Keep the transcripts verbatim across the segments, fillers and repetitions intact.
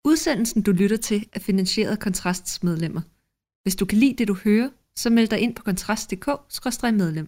Udsendelsen, du lytter til, er finansieret af Kontrasts medlemmer. Hvis du kan lide det, du hører, så meld dig ind på kontrast punktum d k skråstreg medlem.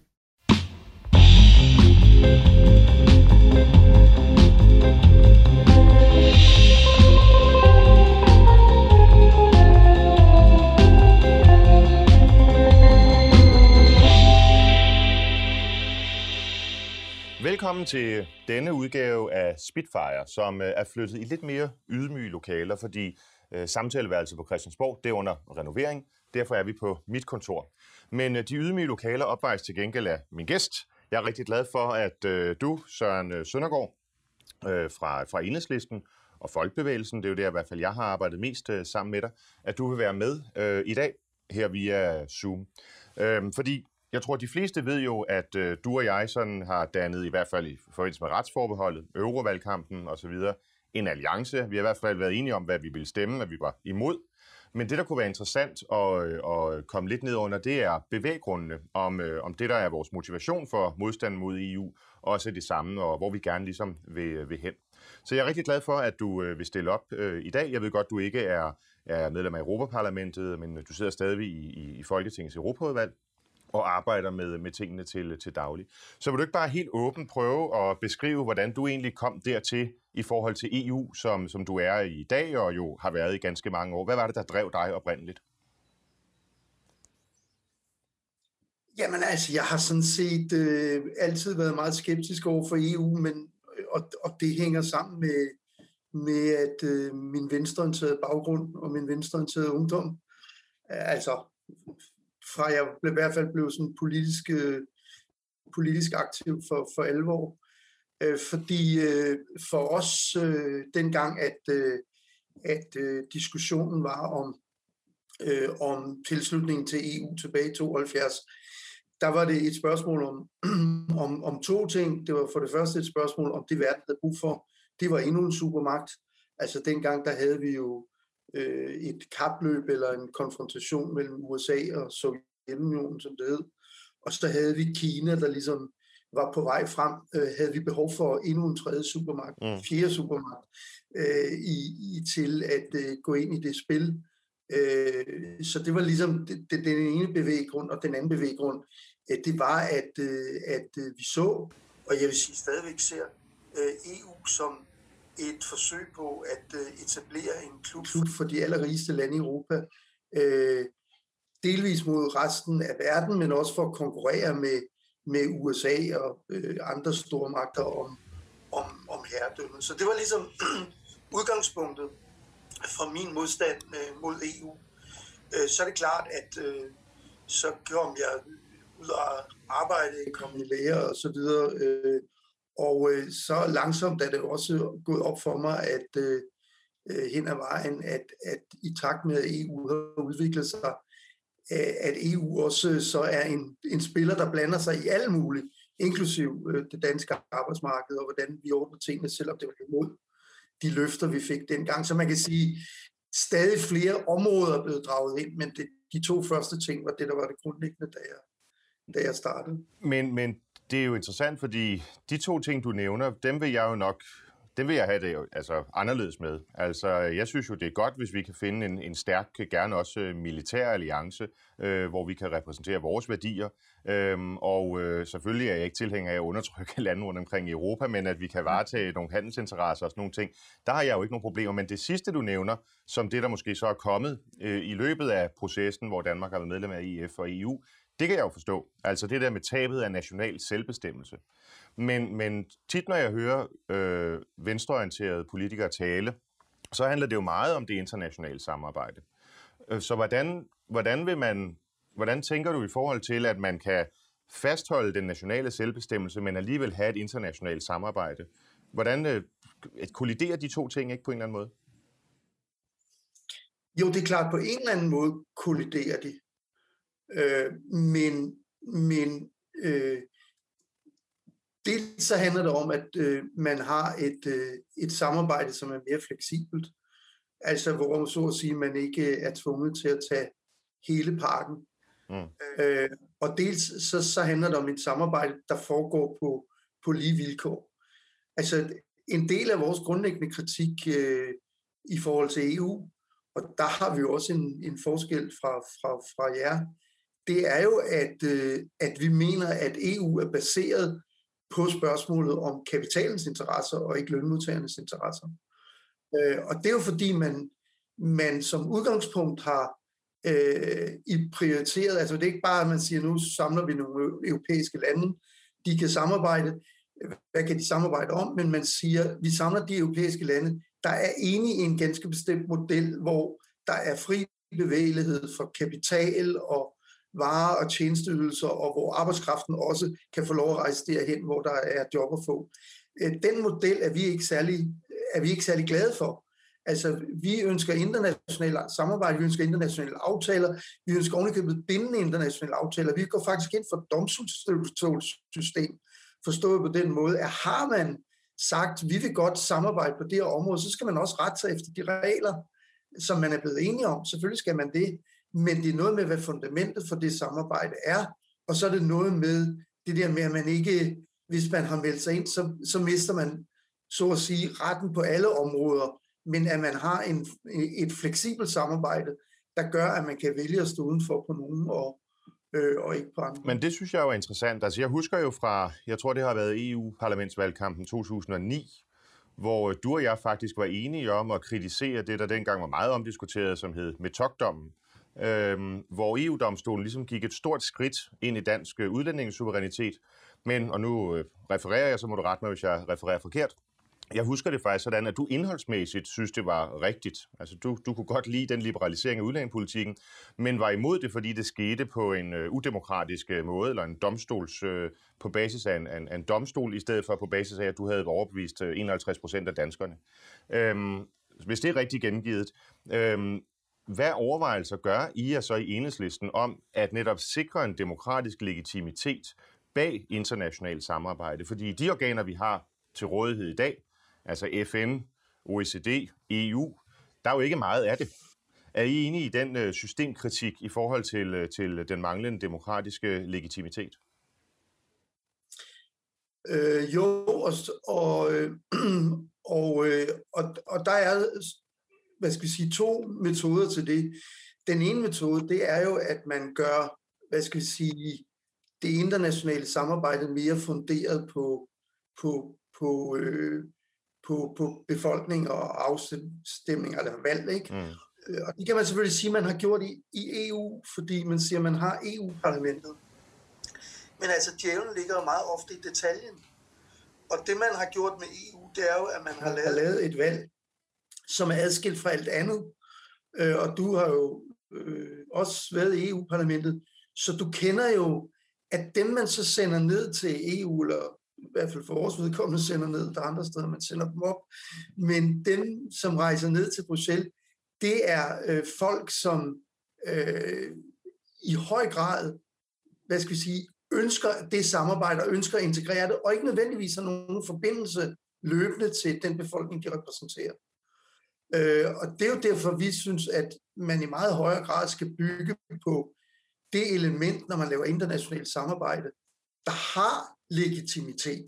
Velkommen til denne udgave af Spitfire, som er flyttet i lidt mere ydmyge lokaler, fordi øh, samtaleværelset på Christiansborg, det er under renovering. Derfor er vi på mit kontor. Men øh, de ydmyge lokaler opvejes til gengæld af min gæst. Jeg er rigtig glad for, at øh, du, Søren Søndergaard, øh, fra, fra Enhedslisten og Folkebevægelsen, det er jo det, i hvert fald jeg har arbejdet mest øh, sammen med dig, at du vil være med øh, i dag her via Zoom. Øh, fordi jeg tror, de fleste ved jo, at øh, du og jeg sådan har dannet, i hvert fald i forbindelse med retsforbeholdet, eurovalgkampen osv., en alliance. Vi har i hvert fald været enige om, hvad vi ville stemme, hvad vi var imod. Men det, der kunne være interessant at, at komme lidt ned under, det er bevæggrundene, om, om det, der er vores motivation for modstanden mod E U, også er det samme, og hvor vi gerne ligesom vil, vil hen. Så jeg er rigtig glad for, at du vil stille op i dag. Jeg ved godt, du ikke er, er medlem af Europaparlamentet, men du sidder stadig i, i, i Folketingets Europaudvalg og arbejder med, med tingene til, til daglig. Så vil du ikke bare helt åbent prøve at beskrive, hvordan du egentlig kom dertil i forhold til E U, som, som du er i dag, og jo har været i ganske mange år. Hvad var det, der drev dig oprindeligt? Jamen altså, jeg har sådan set øh, altid været meget skeptisk over for E U, men, og, og det hænger sammen med, med at øh, min venstreorienterede baggrund og min venstreorienterede ungdom, altså fra jeg blev, i hvert fald blev sådan politisk, øh, politisk aktiv for, for alvor. Øh, fordi øh, for os øh, dengang, at, øh, at øh, diskussionen var om, øh, om tilslutningen til E U tilbage i tooghalvfjerds, der var det et spørgsmål om, om, om to ting. Det var for det første et spørgsmål om det verden havde brug for. Det var endnu en supermagt. Altså dengang, der havde vi jo et kapløb eller en konfrontation mellem U S A og Sovjetunionen, som det hed. Og så havde vi Kina, der ligesom var på vej frem. Øh, havde vi behov for endnu en tredje supermagt, mm. fjerde supermagt, øh, i, i til at øh, gå ind i det spil. Øh, så det var ligesom det, det, den ene bevæggrund, og den anden bevæggrund, øh, det var, at, øh, at øh, vi så, og jeg vil sige stadigvæk ser, øh, E U som et forsøg på at øh, etablere en klub for de allerrigeste lande i Europa, øh, delvis mod resten af verden, men også for at konkurrere med, med U S A og øh, andre stormagter om, om, om herredømmet. Så det var ligesom udgangspunktet for min modstand øh, mod E U. Øh, så er det klart, at øh, så kom jeg ud og arbejde, kom i lære og så videre, øh, og øh, så langsomt er det også gået op for mig, at øh, hen ad vejen, at, at i takt med, at E U har udviklet sig, at E U også så er en, en spiller, der blander sig i alt muligt, inklusiv øh, det danske arbejdsmarked, og hvordan vi ordner tingene, selvom det var imod de løfter, vi fik dengang. Så man kan sige, stadig flere områder er blevet draget ind, men det, de to første ting var det, der var det grundlæggende, da jeg, da jeg startede. Men, men det er jo interessant, fordi de to ting, du nævner, dem vil jeg jo nok, dem vil jeg have det altså anderledes med. Altså, jeg synes jo, det er godt, hvis vi kan finde en, en stærk, gerne også militær alliance, øh, hvor vi kan repræsentere vores værdier. Øhm, og øh, selvfølgelig er jeg ikke tilhænger af at undertrykke lande rundt omkring i Europa, men at vi kan varetage nogle handelsinteresser og sådan nogle ting, der har jeg jo ikke nogen problemer. Men det sidste, du nævner, som det, der måske så er kommet øh, i løbet af processen, hvor Danmark har været medlem af E F og E U, det kan jeg jo forstå. Altså det der med tabet af national selvbestemmelse. Men, men tit, når jeg hører øh, venstreorienterede politikere tale, så handler det jo meget om det internationale samarbejde. Så hvordan, hvordan, vil man, hvordan tænker du i forhold til, at man kan fastholde den nationale selvbestemmelse, men alligevel have et internationalt samarbejde? Hvordan øh, kolliderer de to ting ikke på en eller anden måde? Jo, det er klart, på en eller anden måde kolliderer de. Øh, men men øh, dels så handler det om, at øh, man har et, øh, et samarbejde, som er mere fleksibelt. Altså hvor så at sige, man ikke er tvunget til at tage hele pakken. Mm. Øh, og dels så, så handler det om et samarbejde, der foregår på, på lige vilkår. Altså en del af vores grundlæggende kritik øh, i forhold til E U, og der har vi jo også en, en forskel fra, fra, fra jer. Det er jo, at, øh, at vi mener, at E U er baseret på spørgsmålet om kapitalens interesser og ikke lønmodtagernes interesser. Øh, og det er jo fordi, man, man som udgangspunkt har øh, i prioriteret, altså det er ikke bare, at man siger, nu samler vi nogle europæiske lande, de kan samarbejde, hvad kan de samarbejde om, men man siger, vi samler de europæiske lande, der er enige i en ganske bestemt model, hvor der er fri bevægelighed for kapital og varer og tjenesteydelser, og hvor arbejdskraften også kan få lov at rejse derhen, hvor der er job at få. Den model er vi ikke særlig, er vi ikke særlig glade for. Altså, vi ønsker internationale samarbejde, vi ønsker internationale aftaler, vi ønsker ovenikøbet bindende internationale aftaler. Vi går faktisk ind for et domstolssystem, forstået på den måde, at har man sagt, vi vil godt samarbejde på det her område, så skal man også rette sig efter de regler, som man er blevet enige om. Selvfølgelig skal man det, men det er noget med, hvad fundamentet for det samarbejde er, og så er det noget med det der med, at man ikke, hvis man har meldt sig ind, så, så mister man, så at sige, retten på alle områder, men at man har en, et fleksibelt samarbejde, der gør, at man kan vælge at stå udenfor på nogen og, øh, og ikke på andre. Men det synes jeg jo er interessant. Altså jeg husker jo fra, jeg tror det har været E U-parlamentsvalgkampen to tusind og ni, hvor du og jeg faktisk var enige om at kritisere det, der dengang var meget omdiskuteret, som hed Metock-dommen, øhm, hvor E U-domstolen ligesom gik et stort skridt ind i dansk udlændingesuverænitet. Men, og nu øh, refererer jeg, så må du rette mig, hvis jeg refererer forkert. Jeg husker det faktisk sådan, at du indholdsmæssigt synes, det var rigtigt. Altså, du, du kunne godt lide den liberalisering af udlændingepolitikken, men var imod det, fordi det skete på en øh, udemokratisk måde, eller en domstols, øh, på basis af en, en, en domstol, i stedet for på basis af, at du havde overbevist øh, enoghalvtreds procent af danskerne. Øhm, hvis det er rigtig gengivet, øhm, hvad overvejelser gør I jer så i Enhedslisten om at netop sikre en demokratisk legitimitet bag internationalt samarbejde? Fordi de organer, vi har til rådighed i dag, altså F N, O E C D, E U, der er jo ikke meget af det. Er I enige i den øh, systemkritik i forhold til, øh, til den manglende demokratiske legitimitet? Øh, jo, og, og, øh, og, øh, og, og der er, hvad skal vi sige, to metoder til det. Den ene metode, det er jo, at man gør, hvad skal vi sige, det internationale samarbejde mere funderet på, på, på, øh, på, på befolkning og afstemninger eller valg, ikke? Mm. Og det kan man selvfølgelig sige, man har gjort i, i E U, fordi man siger, man har E U-parlamentet. Men altså, djævlen ligger jo meget ofte i detaljen. Og det, man har gjort med E U, det er jo, at man har lavet, lavet et valg, som er adskilt fra alt andet. Øh, og du har jo øh, også været i E U-parlamentet, så du kender jo, at dem, man så sender ned til E U, eller i hvert fald for vores vedkommende sender ned, der er andre steder, man sender dem op, men dem, som rejser ned til Bruxelles, det er øh, folk, som øh, i høj grad, hvad skal vi sige, ønsker det samarbejde og ønsker at integrere det, og ikke nødvendigvis har nogen forbindelse løbende til den befolkning, de repræsenterer. Øh, og det er jo derfor, vi synes, at man i meget højere grad skal bygge på det element, når man laver internationalt samarbejde, der har legitimitet,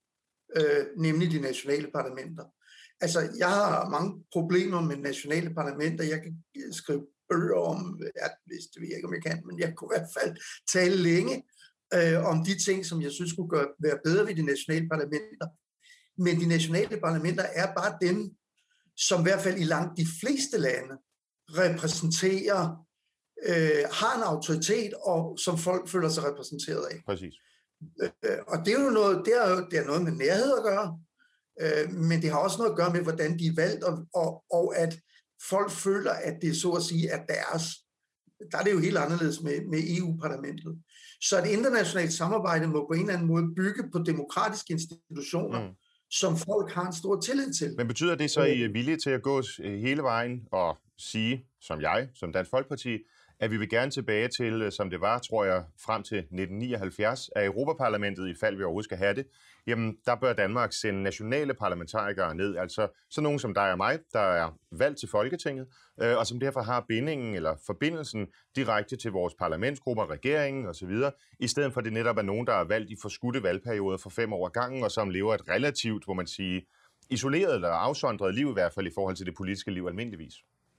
øh, nemlig de nationale parlamenter. Altså, jeg har mange problemer med nationale parlamenter. Jeg kan skrive bøger om, jeg vidste det ikke, om jeg kan, men jeg kunne i hvert fald tale længe øh, om de ting, som jeg synes kunne gøre, være bedre ved de nationale parlamenter. Men de nationale parlamenter er bare dem, som i hvert fald i langt de fleste lande repræsenterer, øh, har en autoritet, og som folk føler sig repræsenteret af. Præcis. Øh, og det er jo noget, det er jo det er noget med nærhed at gøre, øh, men det har også noget at gøre med, hvordan de er valgt, og, og, og at folk føler, at det så at sige er deres. Der er det jo helt anderledes med, med E U-parlamentet. Så et internationalt samarbejde må på en eller anden måde bygge på demokratiske institutioner, mm. som folk har en stor tillid til. Men betyder det så, at I er villige til at gå hele vejen og sige, som jeg, som Dansk Folkeparti, at vi vil gerne tilbage til, som det var, tror jeg, frem til nitten nioghalvfjerds, af Europaparlamentet, i fald vi overhovedet skal have det, jamen der bør Danmark sende nationale parlamentarikere ned, altså sådan nogen som dig og mig, der er valgt til Folketinget, øh, og som derfor har bindingen eller forbindelsen direkte til vores parlamentsgrupper, regeringen osv., i stedet for at det netop er nogen, der er valgt i forskudte valgperioder for fem år ad gangen, og som lever et relativt, hvor man siger, isoleret eller afsondret liv, i hvert fald i forhold til det politiske liv almindeligvis.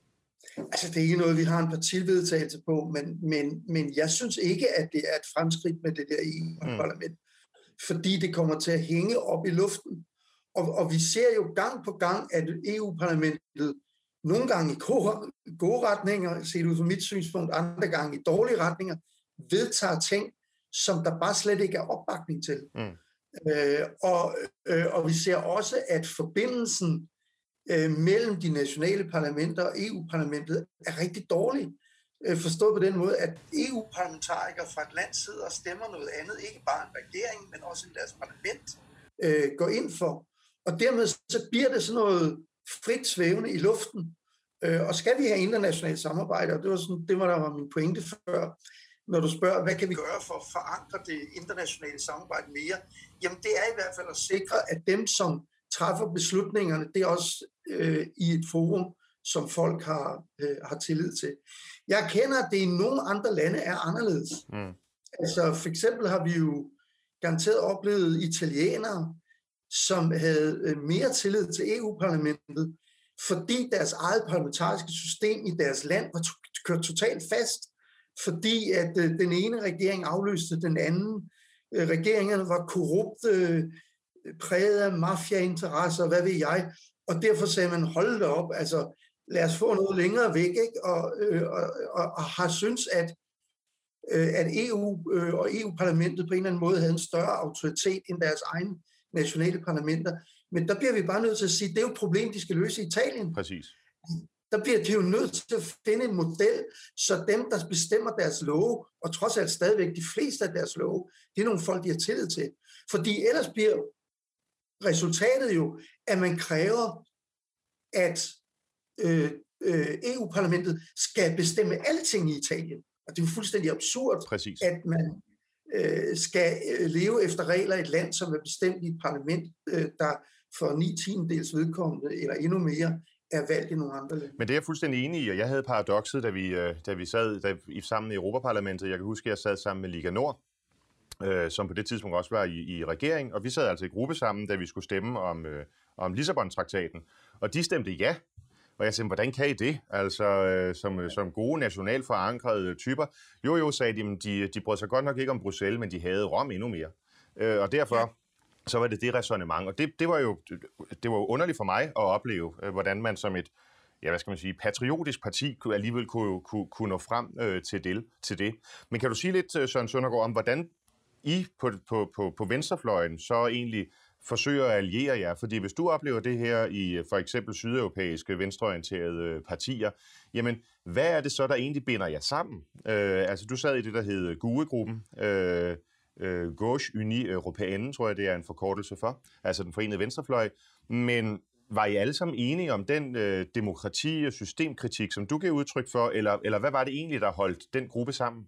Altså, det er ikke noget, vi har en partivedtagelse på, men, men, men jeg synes ikke, at det er et fremskridt med det der E U-parlament, mm. fordi det kommer til at hænge op i luften. Og, og vi ser jo gang på gang, at E U-parlamentet nogle gange i gode, gode retninger, set ud fra mit synspunkt, andre gange i dårlige retninger, vedtager ting, som der bare slet ikke er opbakning til. Mm. Øh, og, øh, og vi ser også, at forbindelsen øh, mellem de nationale parlamenter og E U-parlamentet er rigtig dårlig. Øh, forstået på den måde, at E U-parlamentarikere fra et land sidder og stemmer noget andet, ikke bare en regering, men også i deres parlament, øh, går ind for. Og dermed så bliver det sådan noget frit svævende i luften. Øh, og skal vi have internationalt samarbejde, og det var, sådan, det var der var min pointe før, når du spørger, hvad kan vi gøre for at forankre det internationale samarbejde mere? Jamen det er i hvert fald at sikre, at dem, som træffer beslutningerne, det er også øh, i et forum, som folk har, øh, har tillid til. Jeg kender, at det i nogle andre lande er anderledes. Mm. Altså for eksempel har vi jo garanteret oplevet italienere, som havde mere tillid til E U-parlamentet, fordi deres eget parlamentariske system i deres land var to- kørt totalt fast, fordi at øh, den ene regering afløste den anden. Øh, regeringerne var korrupte, øh, præget af mafiainteresser, hvad ved jeg, og derfor sagde man, hold da op, altså lad os få noget længere væk, ikke? Og, øh, og, og, og har syntes, at, øh, at E U øh, og E U-parlamentet på en eller anden måde havde en større autoritet end deres egen nationale parlamenter. Men der bliver vi bare nødt til at sige, at det er jo et problem, de skal løse i Italien. Præcis. Der bliver de jo nødt til at finde en model, så dem, der bestemmer deres love, og trods alt stadigvæk de fleste af deres love, det er nogle folk, de har tillid til. Fordi ellers bliver resultatet jo, at man kræver, at øh, øh, E U-parlamentet skal bestemme alting i Italien. Og det er jo fuldstændig absurd, Præcis. At man øh, skal leve efter regler i et land, som er bestemt i et parlament, øh, der for ni tiendedels vedkommende, eller endnu mere, er valgt i nogle andre lande. Men det er jeg fuldstændig enig i, og jeg havde paradokset, da vi, da vi sad da vi, sammen i Europaparlamentet. Jeg kan huske, at jeg sad sammen med Liga Nord, øh, som på det tidspunkt også var i, i regering, og vi sad altså i gruppe sammen, da vi skulle stemme om, øh, om Lissabon-traktaten, og de stemte ja. Og jeg sagde, hvordan kan I det? Altså, øh, som, som gode nationalt forankrede typer. Jo, jo, sagde de, de, de brød sig godt nok ikke om Bruxelles, men de havde Rom endnu mere. Øh, og derfor... Ja. Så var det det ræsonnement, og det, det var jo det var jo underligt for mig at opleve, hvordan man som et, ja, hvad skal man sige, patriotisk parti alligevel kunne, kunne, kunne nå frem øh, til, det, til det. Men kan du sige lidt, Søren Søndergaard, om hvordan I på, på, på, på venstrefløjen så egentlig forsøger at alliere jer? Fordi hvis du oplever det her i for eksempel sydeuropæiske venstreorienterede partier, jamen hvad er det så, der egentlig binder jer sammen? Øh, altså du sad i det, der hed G U E-gruppen, øh, Uh, Gauche Unie Européenne, tror jeg, det er en forkortelse for, altså den forenede venstrefløj. Men var I alle sammen enige om den uh, demokrati- og systemkritik, som du gav udtryk for, eller, eller hvad var det egentlig, der holdt den gruppe sammen?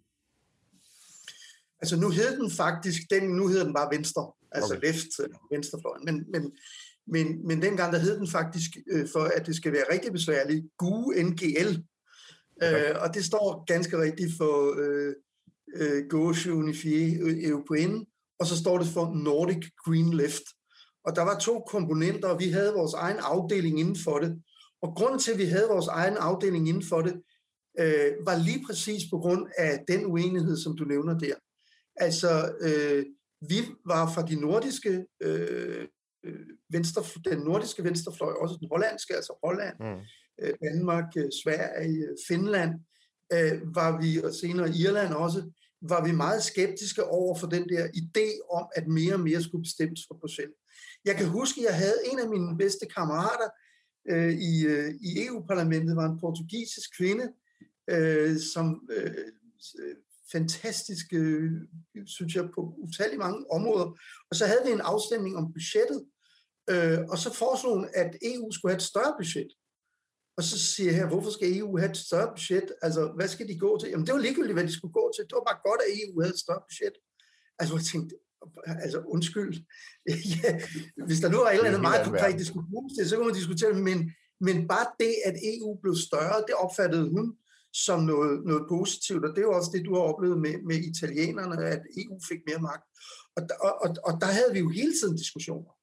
Altså nu hed den faktisk, den, nu hedder den bare Venstre, altså okay. left, venstrefløjen, men, men, men, men dengang der hed den faktisk, øh, for at det skal være rigtig besværligt, G U N G L, okay. øh, og det står ganske rigtigt for... Øh, Gauche Unifié Européenne, og så står det for Nordic Green Left. Og der var to komponenter, og vi havde vores egen afdeling inden for det. Og grunden til, at vi havde vores egen afdeling inden for det, øh, var lige præcis på grund af den uenighed, som du nævner der. Altså, øh, vi var fra de nordiske, øh, venstre, den nordiske venstrefløj, også den hollandske, altså Holland, mm. øh, Danmark, Sverige, Finland, øh, var vi, og senere Irland også, var vi meget skeptiske over for den der idé om, at mere og mere skulle bestemmes fra Bruxelles. Jeg kan huske, at jeg havde en af mine bedste kammerater øh, i, øh, i E U-parlamentet, var en portugisisk kvinde, øh, som øh, fantastisk, øh, synes jeg, på utallige mange områder. Og så havde vi en afstemning om budgettet, øh, og så foreslog hun, at E U skulle have et større budget. Og så siger jeg her, hvorfor skal E U have et større budget? Altså, hvad skal de gå til? Jamen, det var ligegyldigt, hvad de skulle gå til. Det var bare godt, at E U havde et større budget. Altså, jeg tænkte, altså, undskyld. Ja, hvis der nu var et eller andet meget konkret, det skulle bruges til, så kunne man diskutere det. Men, men bare det, at E U blev større, det opfattede hun som noget, noget positivt. Og det er jo også det, du har oplevet med, med italienerne, at E U fik mere magt. Og, og, og, og der havde vi jo hele tiden diskussioner.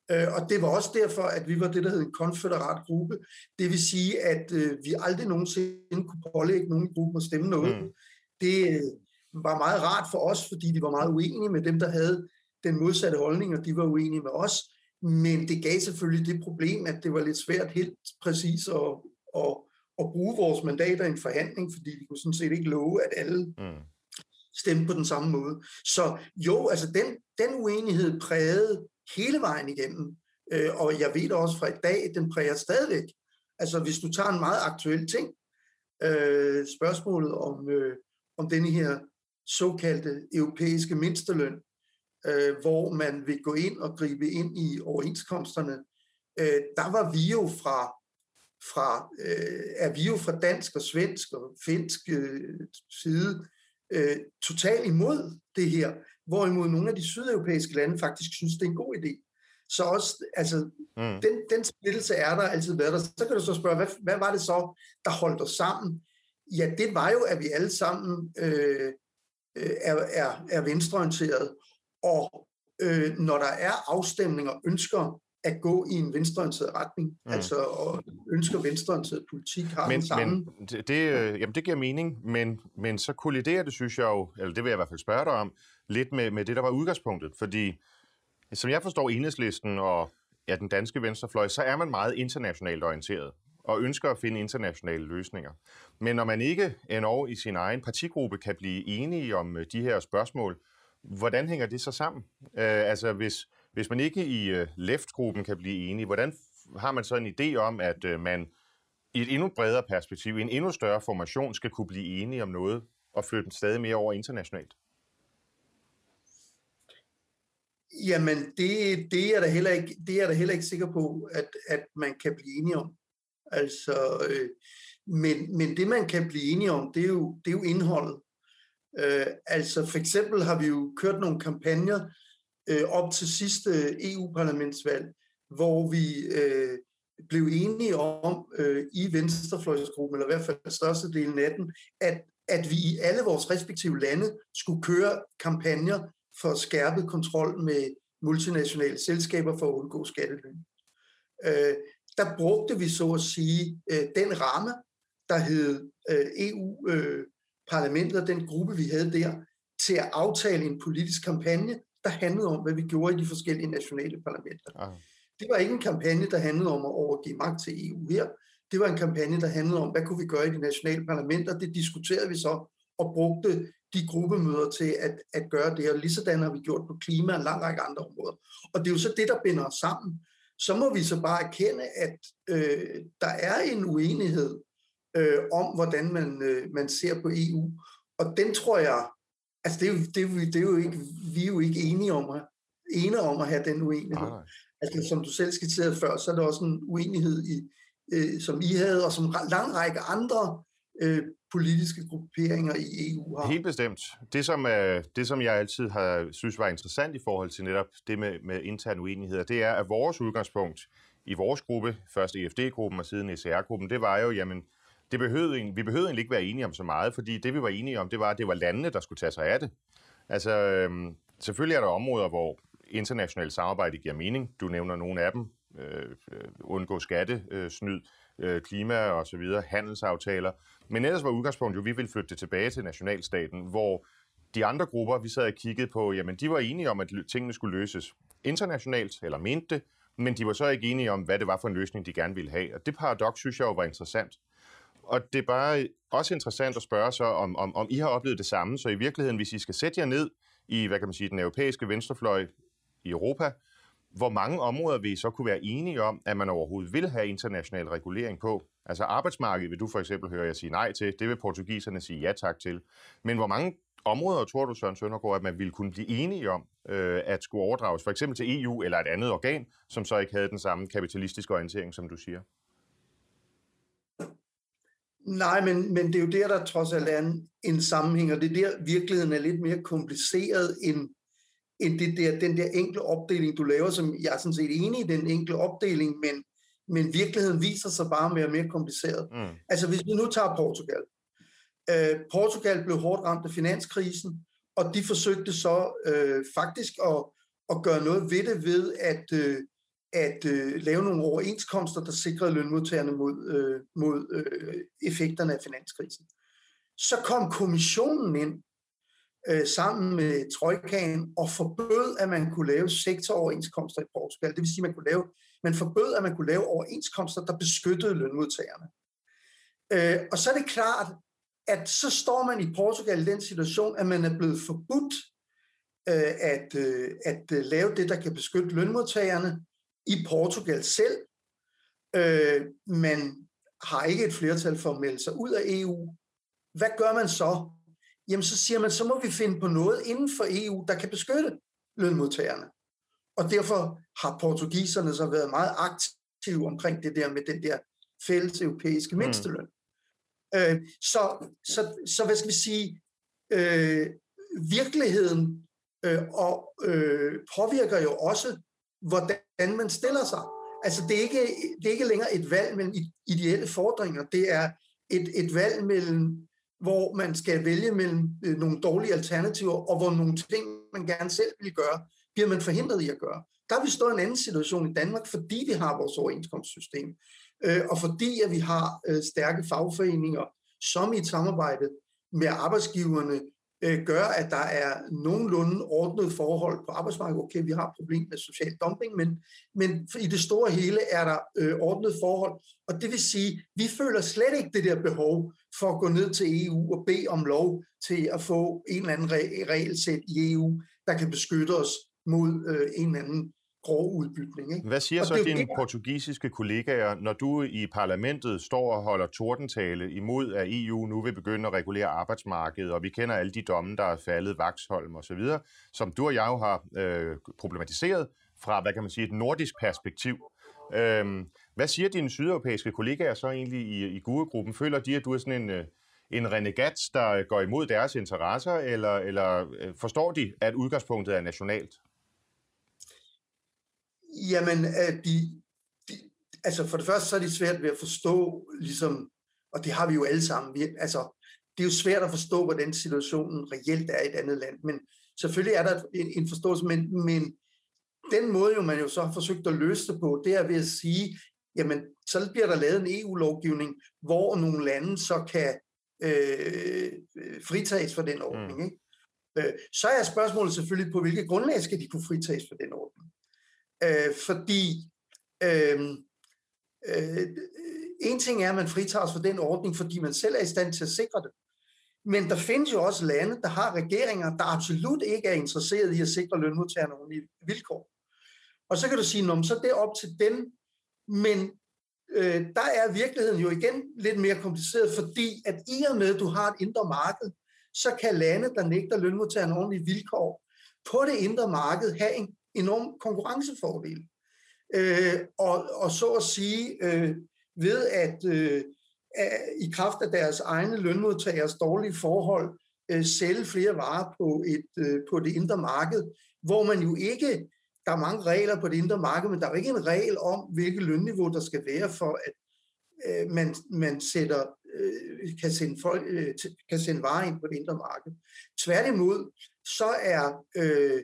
Øh, og det var også derfor, at vi var det, der hed en konføderat gruppe. Det vil sige, at øh, vi aldrig nogensinde kunne pålægge nogen gruppe at stemme noget. Mm. Det øh, var meget rart for os, fordi vi var meget uenige med dem, der havde den modsatte holdning, og de var uenige med os. Men det gav selvfølgelig det problem, at det var lidt svært helt præcis at, at, at bruge vores mandater i en forhandling, fordi vi kunne sådan set ikke love, at alle mm. stemte på den samme måde. Så jo, altså den, den uenighed prægede hele vejen igennem, øh, og jeg ved også fra i dag, den præger stadigvæk. Altså hvis du tager en meget aktuel ting, øh, spørgsmålet om, øh, om denne her såkaldte europæiske mindsteløn, øh, hvor man vil gå ind og gribe ind i overenskomsterne, øh, der var vi jo fra, fra øh, er vi jo fra dansk og svensk og finsk øh, side øh, totalt imod det her, hvorimod nogle af de sydeuropæiske lande faktisk synes, det er en god idé. Så også, altså, mm. den, den splittelse er der altid været der. Så kan du så spørge, hvad, hvad var det så, der holdt os sammen? Ja, det var jo, at vi alle sammen øh, er, er, er venstreorienterede, og øh, når der er afstemninger og ønsker at gå i en venstreorienteret retning, mm. altså og ønsker venstreorienteret politik, har men, den samme. Men det, det, jamen det giver mening, men, men så kolliderer det, synes jeg jo, eller det vil jeg i hvert fald spørge dig om, lidt med, med det, der var udgangspunktet, fordi som jeg forstår Enhedslisten og ja, den danske venstrefløj, så er man meget internationalt orienteret og ønsker at finde internationale løsninger. Men når man ikke endnu i sin egen partigruppe kan blive enige om de her spørgsmål, hvordan hænger det så sammen? Uh, altså hvis, hvis man ikke i uh, left-gruppen kan blive enige, hvordan har man så en idé om, at uh, man i et endnu bredere perspektiv, i en endnu større formation, skal kunne blive enige om noget og flytte stadig mere over internationalt? Jamen, det, det, er der heller ikke, det er der heller ikke sikker på, at, at man kan blive enige om. Altså, øh, men, men det, man kan blive enige om, det er jo, det er jo indholdet. Øh, altså, for eksempel har vi jo kørt nogle kampagner øh, op til sidste E U-parlamentsvalg, hvor vi øh, blev enige om øh, i venstrefløjsgruppen, eller i hvert fald størstedelen af den, at, at vi i alle vores respektive lande skulle køre kampagner for skærpet kontrol med multinationale selskaber for at undgå skattelyn. Øh, der brugte vi så at sige øh, den ramme, der hed øh, E U-parlamentet, øh, den gruppe, vi havde der, til at aftale en politisk kampagne, der handlede om, hvad vi gjorde i de forskellige nationale parlamenter. Ah. Det var ikke en kampagne, der handlede om at overgive magt til E U her. Det var en kampagne, der handlede om, hvad kunne vi gøre i de nationale parlamenter. Det diskuterede vi så og brugte de gruppemøder til at, at gøre det, og ligesådan har vi gjort på klima og en lang række andre områder. Og det er jo så det, der binder os sammen. Så må vi så bare erkende, at øh, der er en uenighed øh, om, hvordan man, øh, man ser på E U. Og den tror jeg, altså det er jo, det er jo, det er jo ikke, vi er jo ikke enige om at, enige om at have den uenighed. Nej. Altså som du selv skitserede før, så er der også en uenighed, i, øh, som I havde, og som en lang række andre øh, politiske grupperinger i E U har. Helt bestemt. Det som, øh, det, som jeg altid har synes var interessant i forhold til netop det med, med interne uenigheder, det er, at vores udgangspunkt i vores gruppe, først E F D-gruppen og siden S R R-gruppen, det var jo, jamen, det behøvede, vi behøvede egentlig ikke være enige om så meget, fordi det vi var enige om, det var, at det var landene, der skulle tage sig af det. Altså, øh, selvfølgelig er der områder, hvor internationalt samarbejde giver mening. Du nævner nogle af dem. Øh, undgå skattesnyd, øh, klima og så videre, handelsaftaler. Men ellers var udgangspunktet jo, vi ville flytte det tilbage til nationalstaten, hvor de andre grupper, vi sad og kiggede på, jamen de var enige om, at tingene skulle løses internationalt, eller mente det, men de var så ikke enige om, hvad det var for en løsning, de gerne ville have. Og det paradoks, synes jeg jo var interessant. Og det er bare også interessant at spørge så, om, om, om I har oplevet det samme, så i virkeligheden, hvis I skal sætte jer ned i, hvad kan man sige, den europæiske venstrefløj i Europa, hvor mange områder vil I så kunne være enige om, at man overhovedet vil have international regulering på? Altså arbejdsmarkedet vil du for eksempel høre jer sige nej til, det vil portugiserne sige ja tak til. Men hvor mange områder tror du, Søren Søndergaard, at man ville kunne blive enige om, øh, at skulle overdrages for eksempel til E U eller et andet organ, som så ikke havde den samme kapitalistiske orientering, som du siger? Nej, men, men det er jo der, der trods alt er en, en sammenhæng, og det er der, virkeligheden er lidt mere kompliceret end end det der, den der enkle opdeling, du laver, som jeg er sådan set enig i den enkle opdeling, men, men virkeligheden viser sig bare mere og mere kompliceret. Mm. Altså hvis vi nu tager Portugal. Øh, Portugal blev hårdt ramt af finanskrisen, og de forsøgte så øh, faktisk at, at gøre noget ved det ved at, øh, at øh, lave nogle overenskomster, der sikrede lønmodtagerne mod, øh, mod øh, effekterne af finanskrisen. Så kom kommissionen ind øh, sammen med Trojkaen og forbød, at man kunne lave sektoroverenskomster i Portugal. Det vil sige, at man kunne lave, man forbød, at man kunne lave overenskomster, der beskyttede lønmodtagerne. Øh, og så er det klart, at så står man i Portugal i den situation, at man er blevet forbudt øh, at, øh, at øh, lave det, der kan beskytte lønmodtagerne i Portugal selv. Øh, man har ikke et flertal for at melde sig ud af E U. Hvad gør man så? Jamen så siger man, så må vi finde på noget inden for E U, der kan beskytte lønmodtagerne. Og derfor har portugiserne så været meget aktive omkring det der med den der fælles europæiske mindsteløn. Mm. Øh, så, så, så hvad skal vi sige, øh, virkeligheden øh, og, øh, påvirker jo også, hvordan man stiller sig. Altså det er ikke, det er ikke længere et valg mellem ideelle fordringer, det er et, et valg mellem, hvor man skal vælge mellem øh, nogle dårlige alternativer, og hvor nogle ting, man gerne selv vil gøre, bliver man forhindret i at gøre. Der har vi stået i en anden situation i Danmark, fordi vi har vores overenskomstsystem, øh, og fordi at vi har øh, stærke fagforeninger, som i et samarbejde med arbejdsgiverne øh, gør, at der er nogenlunde ordnet forhold på arbejdsmarkedet. Okay, vi har et problem med social dumping, men, men i det store hele er der øh, ordnet forhold, og det vil sige, vi føler slet ikke det der behov for at gå ned til E U og bede om lov til at få en eller anden regelsæt i E U, der kan beskytte os mod øh, en eller anden grov udbytning. Ikke? Hvad siger og så det, dine det, portugisiske kollegaer, når du i parlamentet står og holder tordentale imod, at E U nu vil begynde at regulere arbejdsmarkedet, og vi kender alle de domme, der er faldet, Vaxholm osv., som du og jeg jo har øh, problematiseret fra, hvad kan man sige, et nordisk perspektiv. Øhm, hvad siger dine sydeuropæiske kollegaer så egentlig i, i G U E-gruppen? Føler de, at du er sådan en, en renegat, der går imod deres interesser, eller, eller forstår de, at udgangspunktet er nationalt? Jamen, de, de, altså for det første så er det svært ved at forstå, ligesom, og det har vi jo alle sammen, vi, altså det er jo svært at forstå, hvordan situationen reelt er i et andet land, men selvfølgelig er der en, en forståelse, men, men den måde jo man jo så har forsøgt at løse det på, det er ved at sige, jamen så bliver der lavet en E U-lovgivning, hvor nogle lande så kan øh, fritages for den ordning. Mm. Ikke? Øh, så er spørgsmålet selvfølgelig, på hvilket grundlag skal de kunne fritages for den ordning? Øh, fordi øh, øh, en ting er, at man fritages for den ordning, fordi man selv er i stand til at sikre det. Men der findes jo også lande, der har regeringer, der absolut ikke er interesseret i at sikre lønmodtagerne nogle vilkår. Og så kan du sige, så er det op til dem, men øh, der er virkeligheden jo igen lidt mere kompliceret, fordi at i og med, at du har et indre marked, så kan lande, der nægter lønmodtagerne ordentlige vilkår, på det indre marked have en enorm konkurrencefordel. Øh, og, og så at sige, øh, ved at øh, i kraft af deres egne lønmodtagers dårlige forhold, øh, sælge flere varer på, et, øh, på det indre marked, hvor man jo ikke, der er mange regler på det indre marked, men der er jo ikke en regel om, hvilket lønniveau der skal være for, at øh, man, man sætter, øh, kan, sende folk, øh, kan sende varer ind på det indre marked. Tværtimod, så er øh,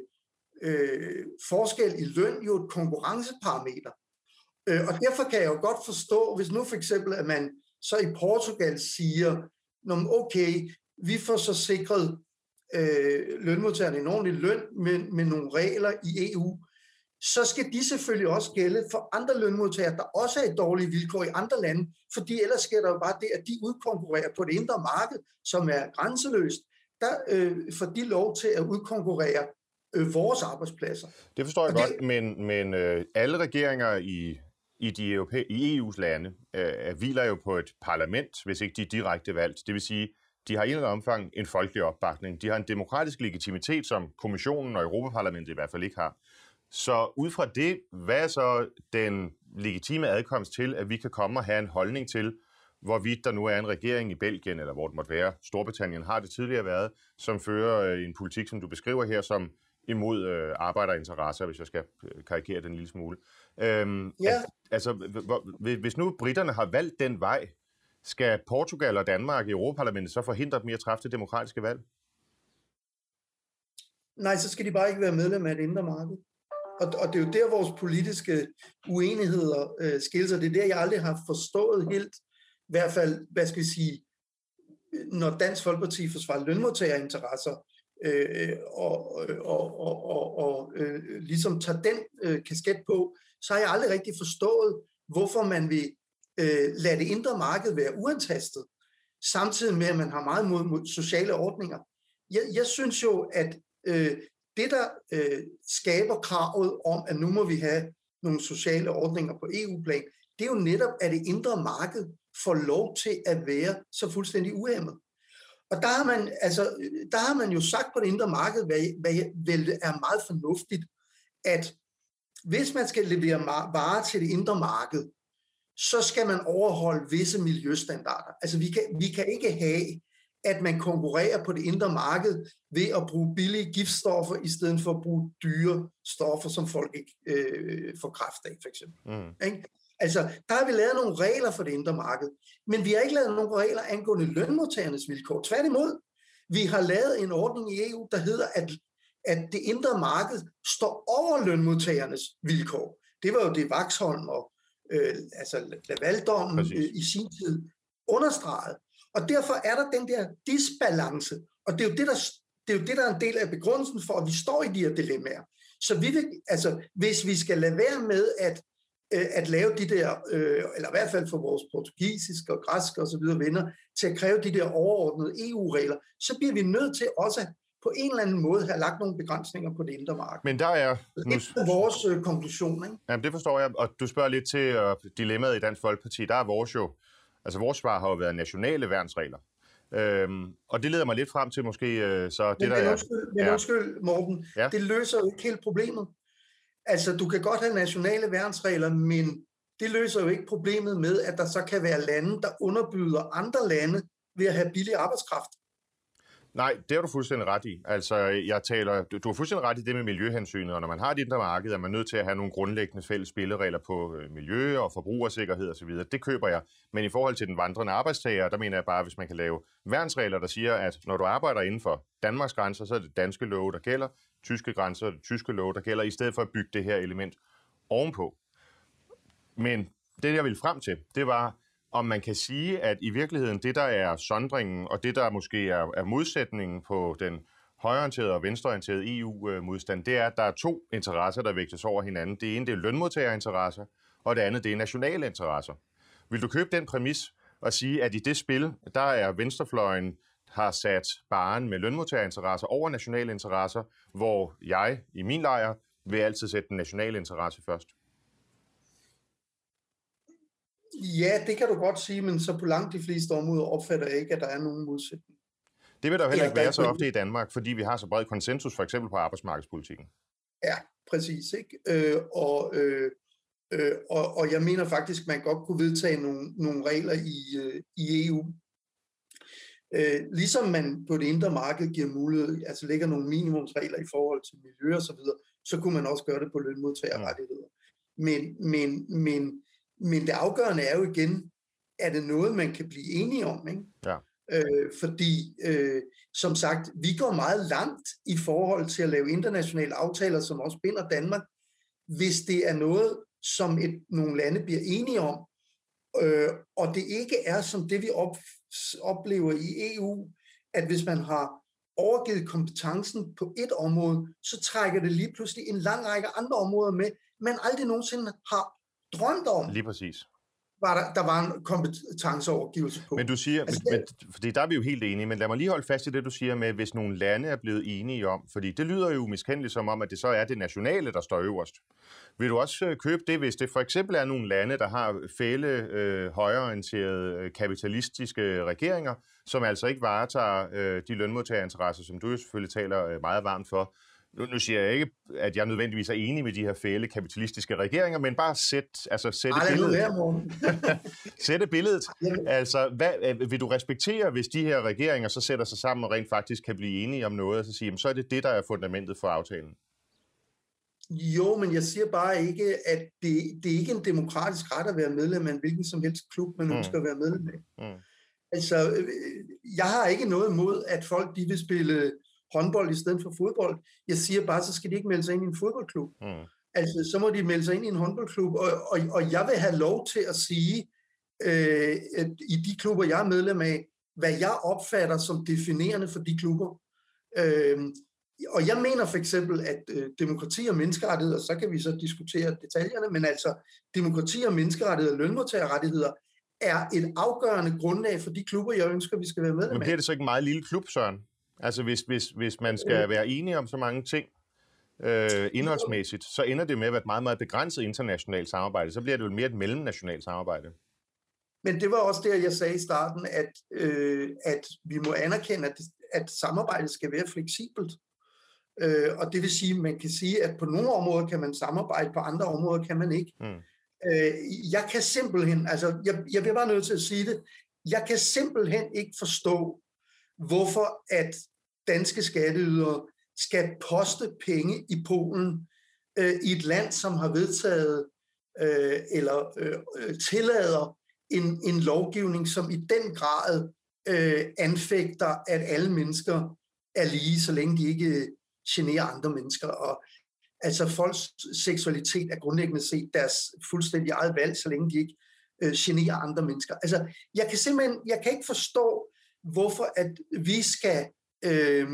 øh, forskel i løn jo et konkurrenceparameter. Øh, og derfor kan jeg jo godt forstå, hvis nu for eksempel, at man så i Portugal siger, okay, vi får så sikret øh, lønmodtagerne en ordentlig løn med, med nogle regler i E U, så skal de selvfølgelig også gælde for andre lønmodtagere, der også er i dårlige vilkår i andre lande, fordi ellers sker der jo bare det, at de udkonkurrerer på det indre marked, som er grænseløst, der øh, får de lov til at udkonkurrere øh, vores arbejdspladser. Det forstår jeg og godt, det, men, men øh, alle regeringer i I, de europæ- i E U's lande øh, hviler jo på et parlament, hvis ikke de er direkte valgt. Det vil sige, de har i en eller anden omfang en folkelig opbakning. De har en demokratisk legitimitet, som kommissionen og Europaparlamentet i hvert fald ikke har. Så ud fra det, hvad er så den legitime adkomst til, at vi kan komme og have en holdning til, hvorvidt der nu er en regering i Belgien, eller hvor det måtte være, Storbritannien har det tidligere været, som fører øh, en politik, som du beskriver her, som imod øh, arbejderinteresser, hvis jeg skal karikere den en lille smule. Øhm, ja. at, altså, hvis nu britterne har valgt den vej, skal Portugal og Danmark i Europaparlamentet så forhindre dem i at træffe det demokratiske valg? Nej, så skal de bare ikke være medlem af et indre marked. Og, og det er jo der, vores politiske uenigheder øh, skiller sig. Det er der, jeg aldrig har forstået helt, i hvert fald, hvad skal vi sige, når Dansk Folkeparti forsvarer lønmodtagerinteresser, øh, og, og, og, og, og øh, ligesom tager den øh, kasket på, så har jeg aldrig rigtig forstået, hvorfor man vil øh, lade det indre marked være uantastet, samtidig med, at man har meget mod, mod sociale ordninger. Jeg, jeg synes jo, at øh, det, der øh, skaber kravet om, at nu må vi have nogle sociale ordninger på E U-plan, det er jo netop, at det indre marked får lov til at være så fuldstændig uhæmmet. Og der har man, altså, der har man jo sagt på det indre marked, hvad, hvad vel er meget fornuftigt, at hvis man skal levere varer til det indre marked, så skal man overholde visse miljøstandarder. Altså vi kan, vi kan ikke have, at man konkurrerer på det indre marked ved at bruge billige giftstoffer, i stedet for at bruge dyre stoffer, som folk ikke øh, får kræft af, for eksempel. Mm. Ikke? Altså, der har vi lavet nogle regler for det indre marked, men vi har ikke lavet nogle regler angående lønmodtagernes vilkår. Tværtimod, vi har lavet en ordning i E U, der hedder, at, at det indre marked står over lønmodtagernes vilkår. Det var jo det, Vaxholm og øh, altså Lavaldommen øh, i sin tid understregede. Og derfor er der den der disbalance, og det er jo det, der, det er jo det, der er en del af begrundelsen for, at vi står i de her dilemmaer. Så vi vil, altså, hvis vi skal lade være med at at lave de der, øh, eller i hvert fald for vores portugisiske og græske og så videre venner, til at kræve de der overordnede E U-regler, så bliver vi nødt til også på en eller anden måde have lagt nogle begrænsninger på det indre marked. Men der er... Nu... Det er vores øh, konklusion, ikke? Jamen, det forstår jeg, og du spørger lidt til uh, dilemmaet i Dansk Folkeparti. Der er vores jo, altså vores svar har jo været nationale værnsregler. Øhm, og det leder mig lidt frem til måske øh, så det, men, der men er... Undskyld, men ja. undskyld Morten, ja. Det løser jo ikke helt problemet. Altså, du kan godt have nationale værnsregler, men det løser jo ikke problemet med, at der så kan være lande, der underbyder andre lande ved at have billig arbejdskraft. Nej, det har du fuldstændig ret i. Altså, jeg taler, du, du har fuldstændig ret i det med miljøhensynet, og når man har et indre marked, er man nødt til at have nogle grundlæggende fælles spilleregler på miljø og forbrugersikkerhed osv. Det køber jeg. Men i forhold til den vandrende arbejdstager, der mener jeg bare, hvis man kan lave værnsregler, der siger, at når du arbejder inden for Danmarks grænser, så er det danske love, der gælder, tyske grænser, det tyske love, der gælder, i stedet for at bygge det her element ovenpå. Men det, jeg ville frem til, det var, om man kan sige, at i virkeligheden det, der er sondringen, og det, der måske er, er modsætningen på den højreorienterede og venstreorienterede E U-modstand, det er, at der er to interesser, der vægtes over hinanden. Det ene, det er lønmodtagerinteresser, og det andet, det er nationale interesser. Vil du købe den præmis og sige, at i det spil, der er venstrefløjen har sat barren med lønmodtagerinteresser over nationale interesser, hvor jeg i min lejr vil altid sætte den nationale interesse først? Ja, det kan du godt sige, men så på langt de fleste områder opfatter jeg ikke, at der er nogen modsætning. Det vil der jo heller ja, ikke være så ofte i Danmark, fordi vi har så bred konsensus, for eksempel på arbejdsmarkedspolitikken. Ja, præcis. Ikke? Øh, og, øh, øh, og, og jeg mener faktisk, man godt kunne vedtage nogle, nogle regler i, øh, i E U. Øh, ligesom man på det indre marked giver mulighed, altså lægger nogle minimumsregler i forhold til miljø og så videre, så kunne man også gøre det på lønmodtagerrettigheder. Men, men, men Men det afgørende er jo igen, er det noget, man kan blive enige om, ikke? Ja. Øh, fordi, øh, som sagt, vi går meget langt i forhold til at lave internationale aftaler, som også binder Danmark, hvis det er noget, som et, nogle lande bliver enige om, øh, og det ikke er som det, vi op, oplever i E U, at hvis man har overgivet kompetencen på et område, så trækker det lige pludselig en lang række andre områder med, man aldrig nogensinde har drømt om. Lige præcis. Var der, der var en kompetenceovergivelse på. Men du siger, altså, men, men, fordi der er vi jo helt enige, men lad mig lige holde fast i det, du siger med, hvis nogle lande er blevet enige om, fordi det lyder jo miskendeligt som om, at det så er det nationale, der står øverst. Vil du også øh, købe det, hvis det for eksempel er nogle lande, der har fæle, øh, højreorienterede, kapitalistiske regeringer, som altså ikke varetager øh, de lønmodtagerinteresser, som du jo selvfølgelig taler øh, meget varmt for. Nu, nu siger jeg ikke, at jeg nødvendigvis er enig med de her fæle kapitalistiske regeringer, men bare sæt, altså sætte Ej, billedet. sætte billedet. Altså, hvad, vil du respektere, hvis de her regeringer så sætter sig sammen og rent faktisk kan blive enige om noget, og så sige, så er det det, der er fundamentet for aftalen? Jo, men jeg siger bare ikke, at det, det er ikke en demokratisk ret at være medlem af en hvilken som helst klub, man ønsker mm. at være medlem af. Mm. Altså, jeg har ikke noget imod, at folk de vil spille håndbold i stedet for fodbold. Jeg siger bare, så skal de ikke melde sig ind i en fodboldklub. Mm. Altså, så må de melde sig ind i en håndboldklub, og, og, og jeg vil have lov til at sige, øh, at i de klubber, jeg er medlem af, hvad jeg opfatter som definerende for de klubber. Øh, og jeg mener for eksempel, at øh, demokrati og menneskerettigheder, så kan vi så diskutere detaljerne, men altså demokrati og menneskerettigheder og lønmodtagerrettigheder er et afgørende grundlag for de klubber, jeg ønsker, vi skal være medlem af. Men bliver det så ikke en meget lille klub, Søren? Altså hvis, hvis, hvis man skal være enige om så mange ting øh, indholdsmæssigt, så ender det med at være et meget, meget begrænset internationalt samarbejde. Så bliver det jo mere et mellemnationalt samarbejde. Men det var også det, jeg sagde i starten, at, øh, at vi må anerkende, at, at samarbejdet skal være fleksibelt. Øh, og det vil sige, at man kan sige, at på nogle områder kan man samarbejde, på andre områder kan man ikke. Mm. Øh, jeg kan simpelthen, altså jeg, jeg bliver bare nødt til at sige det, jeg kan simpelthen ikke forstå, hvorfor at danske skatteydere skal poste penge i Polen, øh, i et land, som har vedtaget øh, eller øh, tillader en, en lovgivning, som i den grad øh, anfægter, at alle mennesker er lige, så længe de ikke generer andre mennesker. Og altså folks seksualitet er grundlæggende set deres fuldstændig eget valg, så længe de ikke øh, generer andre mennesker. Altså, jeg kan simpelthen, jeg kan ikke forstå, hvorfor at vi skal øh,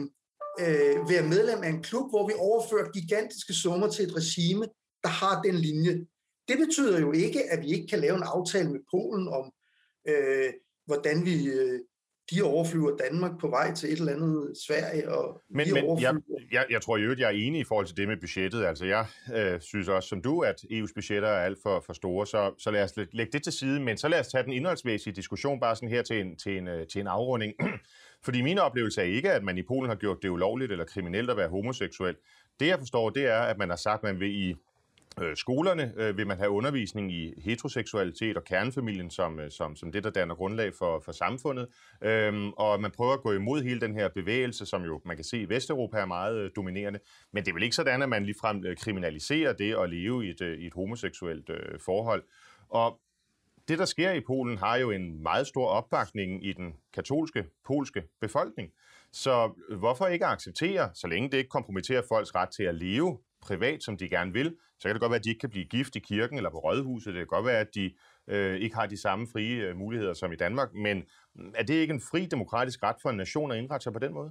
øh, være medlem af en klub, hvor vi overfører gigantiske summer til et regime, der har den linje. Det betyder jo ikke, at vi ikke kan lave en aftale med Polen om, øh, hvordan vi øh, de overflyver Danmark på vej til et eller andet Sverige. Og men de men jeg, jeg, jeg tror jo, at jeg er enig i forhold til det med budgettet. Altså jeg øh, synes også, som du, at E U's budgetter er alt for, for store, så, så lad os lægge det til side, men så lad os tage den indholdsmæssige diskussion bare sådan her til en, til en, til en afrunding. Fordi min oplevelse er ikke, at man i Polen har gjort det ulovligt eller kriminelt at være homoseksuel. Det jeg forstår, det er, at man har sagt, at man vil i Øh, skolerne øh, vil man have undervisning i heteroseksualitet og kernefamilien som, øh, som, som det, der danner grundlag for, for samfundet. Øhm, og man prøver at gå imod hele den her bevægelse, som jo man kan se i Vesteuropa er meget øh, dominerende. Men det er vel ikke sådan, at man ligefrem øh, kriminaliserer det at leve i et, øh, i et homoseksuelt øh, forhold. Og det, der sker i Polen, har jo en meget stor opbakning i den katolske, polske befolkning. Så hvorfor ikke acceptere, så længe det ikke kompromitterer folks ret til at leve privat, som de gerne vil, så kan det godt være, at de ikke kan blive gift i kirken eller på rådhuset. Det kan godt være, at de øh, ikke har de samme frie øh, muligheder som i Danmark. Men er det ikke en fri demokratisk ret for en nation at indrette sig på den måde?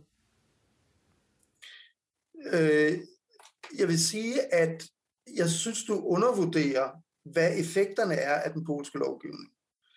Øh, jeg vil sige, at jeg synes, du undervurderer, hvad effekterne er af den polske lovgivning.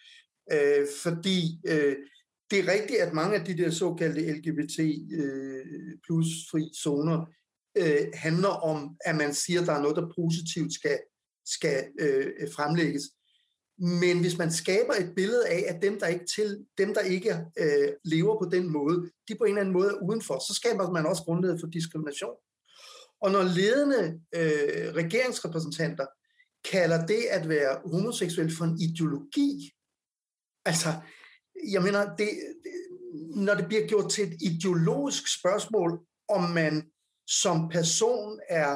Øh, fordi øh, det er rigtigt, at mange af de der såkaldte L G B T øh, plus fri zoner øh, handler om, at man siger, at der er noget, der positivt skal, skal øh, fremlægges. Men hvis man skaber et billede af, at dem, der ikke, til, dem, der ikke øh, lever på den måde, de på en eller anden måde er udenfor, så skaber man også grundlaget for diskrimination. Og når ledende øh, regeringsrepræsentanter kalder det at være homoseksuel for en ideologi, altså, jeg mener, det, det, når det bliver gjort til et ideologisk spørgsmål, om man som person er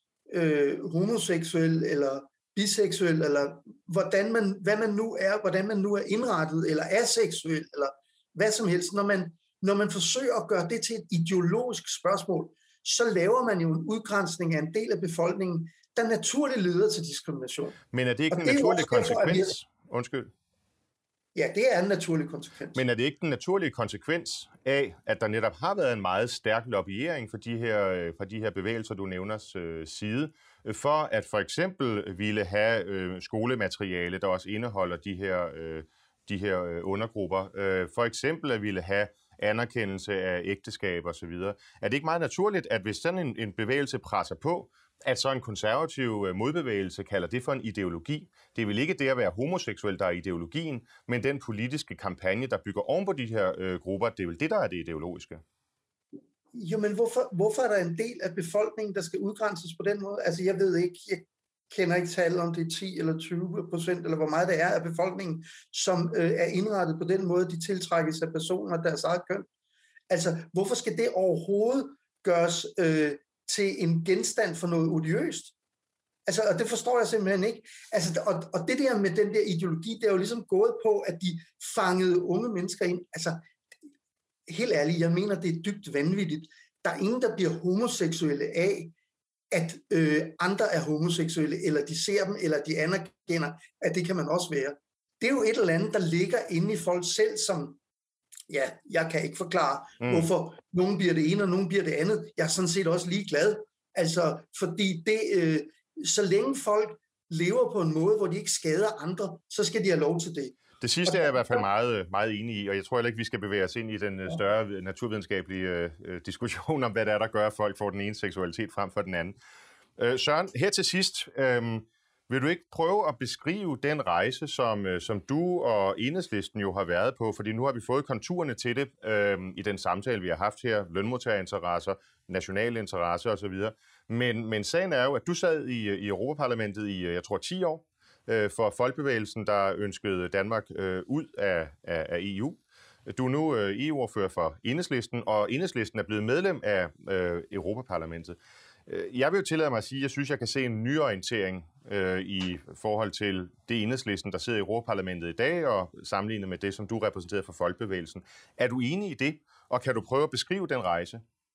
øh, homoseksuel eller biseksuel, eller hvordan man, hvad man nu er, hvordan man nu er indrettet, eller aseksuel, eller hvad som helst. Når man, når man forsøger at gøre det til et ideologisk spørgsmål, så laver man jo en udgrænsning af en del af befolkningen, der naturligt leder til diskrimination. Men er det ikke og en det naturlig konsekvens? Vi... Undskyld. Ja, det er en naturlig konsekvens. Men er det ikke den naturlige konsekvens af, at der netop har været en meget stærk lobbyering for de her, for de her bevægelser, du nævners øh, side, for at for eksempel ville have øh, skolemateriale, der også indeholder de her, øh, de her øh, undergrupper, øh, for eksempel at ville have anerkendelse af ægteskab og så videre. Er det ikke meget naturligt, at hvis sådan en, en bevægelse presser på, at så en konservativ modbevægelse kalder det for en ideologi? Det er vel ikke det at være homoseksuel, der er ideologien, men den politiske kampagne, der bygger oven på de her øh, grupper, det er vel det, der er det ideologiske? Jo, men hvorfor, hvorfor er der en del af befolkningen, der skal udgrænses på den måde? Altså, jeg ved ikke, jeg kender ikke tal om det er ti eller tyve procent, eller hvor meget det er af befolkningen, som øh, er indrettet på den måde, de tiltrækkes af personer af deres eget køn. Altså, hvorfor skal det overhovedet gøres øh, til en genstand for noget odiøst? Altså, og det forstår jeg simpelthen ikke. Altså, og, og det der med den der ideologi, det er jo ligesom gået på, at de fangede unge mennesker ind. Altså, helt ærligt, jeg mener, det er dybt vanvittigt. Der er ingen, der bliver homoseksuelle af, at øh, andre er homoseksuelle, eller de ser dem, eller de anerkender, at det kan man også være. Det er jo et eller andet, der ligger inde i folk selv, som, ja, jeg kan ikke forklare, mm. hvorfor nogen bliver det ene, og nogen bliver det andet. Jeg er sådan set også ligeglad. Altså, fordi det, øh, så længe folk lever på en måde, hvor de ikke skader andre, så skal de have lov til det. Det sidste er jeg i hvert fald meget, meget enig i, og jeg tror heller ikke, vi skal bevæge os ind i den større naturvidenskabelige øh, diskussion om, hvad det er, der gør, at folk får den ene seksualitet frem for den anden. Øh, Søren, her til sidst, øh, vil du ikke prøve at beskrive den rejse, som, øh, som du og Enhedslisten jo har været på, fordi nu har vi fået konturerne til det øh, i den samtale, vi har haft her, lønmodtagerinteresser, nationale interesser osv., men, men sagen er jo, at du sad i, i Europaparlamentet i, jeg tror, ti år, for folkebevægelsen, der ønskede Danmark øh, ud af, af, af E U. Du er nu øh, E U-ordfører for Enhedslisten, og Enhedslisten er blevet medlem af øh, Europaparlamentet. Jeg vil jo tillade mig at sige, at jeg synes, jeg kan se en nyorientering øh, i forhold til det Enhedslisten, der sidder i Europaparlamentet i dag, og sammenlignet med det, som du repræsenterer for folkebevægelsen. Er du enig i det, og kan du prøve at beskrive den rejse?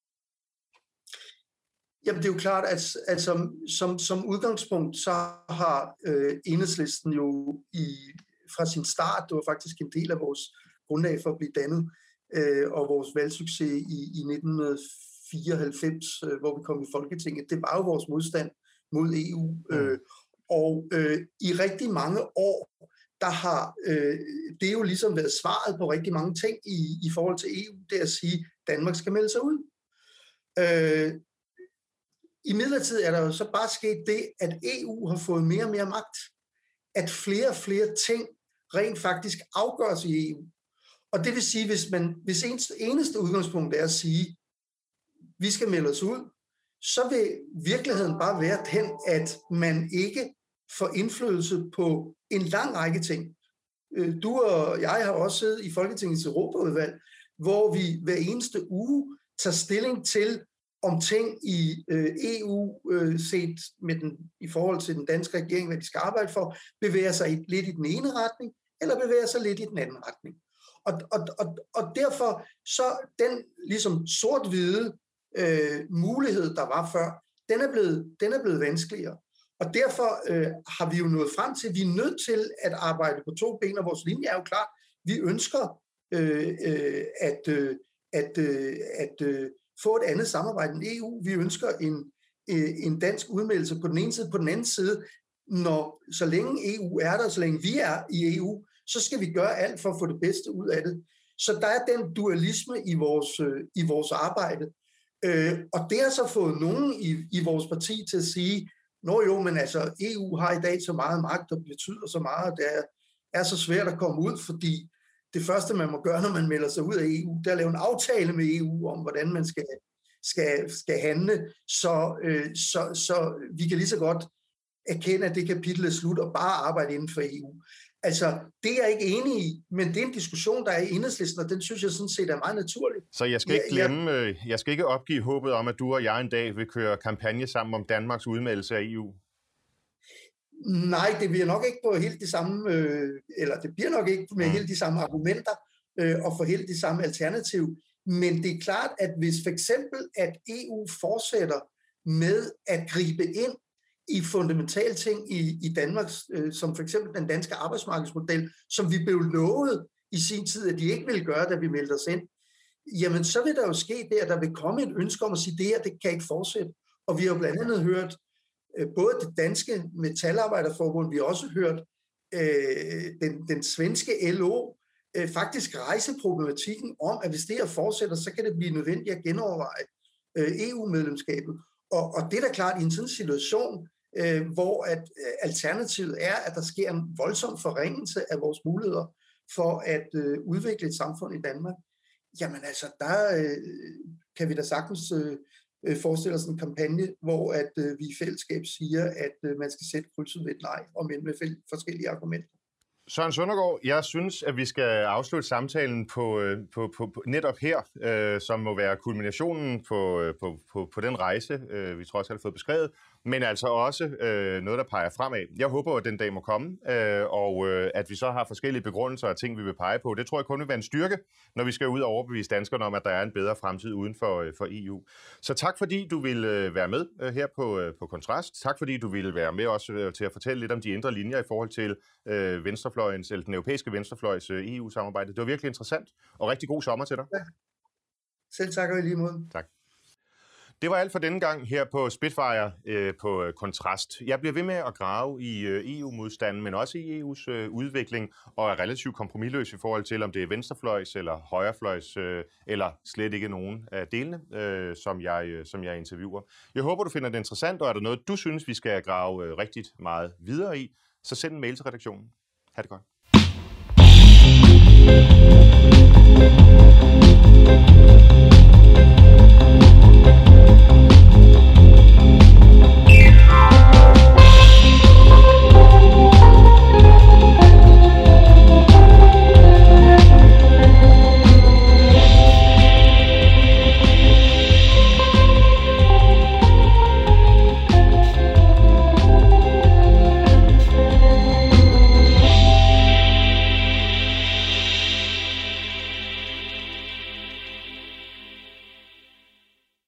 Jamen det er jo klart, at, at som, som, som udgangspunkt, så har øh, Enhedslisten jo i, fra sin start, det var faktisk en del af vores grundlag for at blive dannet, øh, og vores valgsucces i, i nitten fireoghalvfems, øh, hvor vi kom i Folketinget, det var jo vores modstand mod E U. Mm. Øh, og øh, i rigtig mange år, der har øh, det jo ligesom været svaret på rigtig mange ting i, i forhold til E U, det er at sige, at Danmark skal melde sig ud. Øh, I midlertid er der jo så bare sket det, at E U har fået mere og mere magt. At flere og flere ting rent faktisk afgøres i E U. Og det vil sige, hvis, man, hvis eneste, eneste udgangspunkt er at sige, vi skal melde os ud, så vil virkeligheden bare være den, at man ikke får indflydelse på en lang række ting. Du og jeg har også siddet i Folketingets Europaudvalg, hvor vi hver eneste uge tager stilling til, om ting i øh, E U, øh, set med den, i forhold til den danske regering, hvad de skal arbejde for, bevæger sig i, lidt i den ene retning, eller bevæger sig lidt i den anden retning. Og, og, og, og derfor så den ligesom sort-hvide øh, mulighed, der var før, den er blevet, den er blevet vanskeligere. Og derfor øh, har vi jo nået frem til, at vi er nødt til at arbejde på to ben, og vores linje er jo klart, vi ønsker øh, øh, at, øh, at, øh, at øh, få et andet samarbejde end E U. Vi ønsker en, en dansk udmeldelse på den ene side, på den anden side. Når, så længe E U er der, så længe vi er i E U, så skal vi gøre alt for at få det bedste ud af det. Så der er den dualisme i vores, i vores arbejde. Og det har så fået nogen i, i vores parti til at sige, nå jo, men altså E U har i dag så meget magt og betyder så meget, og det er, er så svært at komme ud, fordi det første, man må gøre, når man melder sig ud af E U, det er at lave en aftale med E U om, hvordan man skal, skal, skal handle, så, øh, så, så vi kan lige så godt erkende, at det kapitel er slut og bare arbejde inden for E U. Altså, det er jeg ikke enig i, men det er en diskussion, der er i Enhedslisten, og den synes jeg sådan set er meget naturlig. Så jeg skal ikke glemme, jeg, jeg skal ikke opgive håbet om, at du og jeg en dag vil køre kampagne sammen om Danmarks udmeldelse af E U? Nej, det bliver nok ikke på helt de samme, øh, eller det bliver nok ikke med helt de samme argumenter øh, og for helt de samme alternativ. Men det er klart, at hvis for eksempel, at E U fortsætter med at gribe ind i fundamentale ting i, i Danmark, øh, som for eksempel den danske arbejdsmarkedsmodel, som vi blev lovet i sin tid, at de ikke ville gøre, da vi meldte os ind, jamen så vil der jo ske det, at der vil komme et ønske om at sige, det her, det kan ikke fortsætte. Og vi har jo blandt andet hørt både det danske metalarbejderforbund, vi har også hørt øh, den, den svenske L O øh, faktisk rejse problematikken om, at hvis det her fortsætter, så kan det blive nødvendigt at genoverveje øh, E U-medlemskabet. Og, og det er da klart i en sådan situation, øh, hvor at, øh, alternativet er, at der sker en voldsom forringelse af vores muligheder for at øh, udvikle et samfund i Danmark. Jamen altså, der øh, kan vi da sagtens øh, forestiller sådan en kampagne, hvor at, øh, vi i fællesskab siger, at øh, man skal sætte krydset ved et nej, og med, med forskellige argumenter. Søren Søndergaard, jeg synes, at vi skal afslutte samtalen på, på, på, på netop her, øh, som må være kulminationen på, på, på, på den rejse, øh, vi trods alt har fået beskrevet, men altså også øh, noget, der peger fremad. Jeg håber, at den dag må komme, øh, og øh, at vi så har forskellige begrundelser og ting, vi vil pege på. Det tror jeg kun vil være en styrke, når vi skal ud og overbevise danskerne om, at der er en bedre fremtid uden for, øh, for E U. Så tak fordi du vil øh, være med øh, her på, øh, på Kontrast. Tak fordi du ville være med også øh, til at fortælle lidt om de indre linjer i forhold til øh, venstrefløjens, eller den europæiske venstrefløjs øh, E U-samarbejde. Det var virkelig interessant, og rigtig god sommer til dig. Ja. Selv tak og i lige måde. Tak. Det var alt for denne gang her på Spitfire øh, på Kontrast. Jeg bliver ved med at grave i øh, E U-modstanden, men også i E U's øh, udvikling, og er relativt kompromisløs i forhold til, om det er venstrefløjs eller højrefløjs, øh, eller slet ikke nogen af delene, øh, som, jeg, øh, som jeg interviewer. Jeg håber, du finder det interessant, og er der noget, du synes, vi skal grave øh, rigtig meget videre i, så send en mail til redaktionen. Ha' det godt.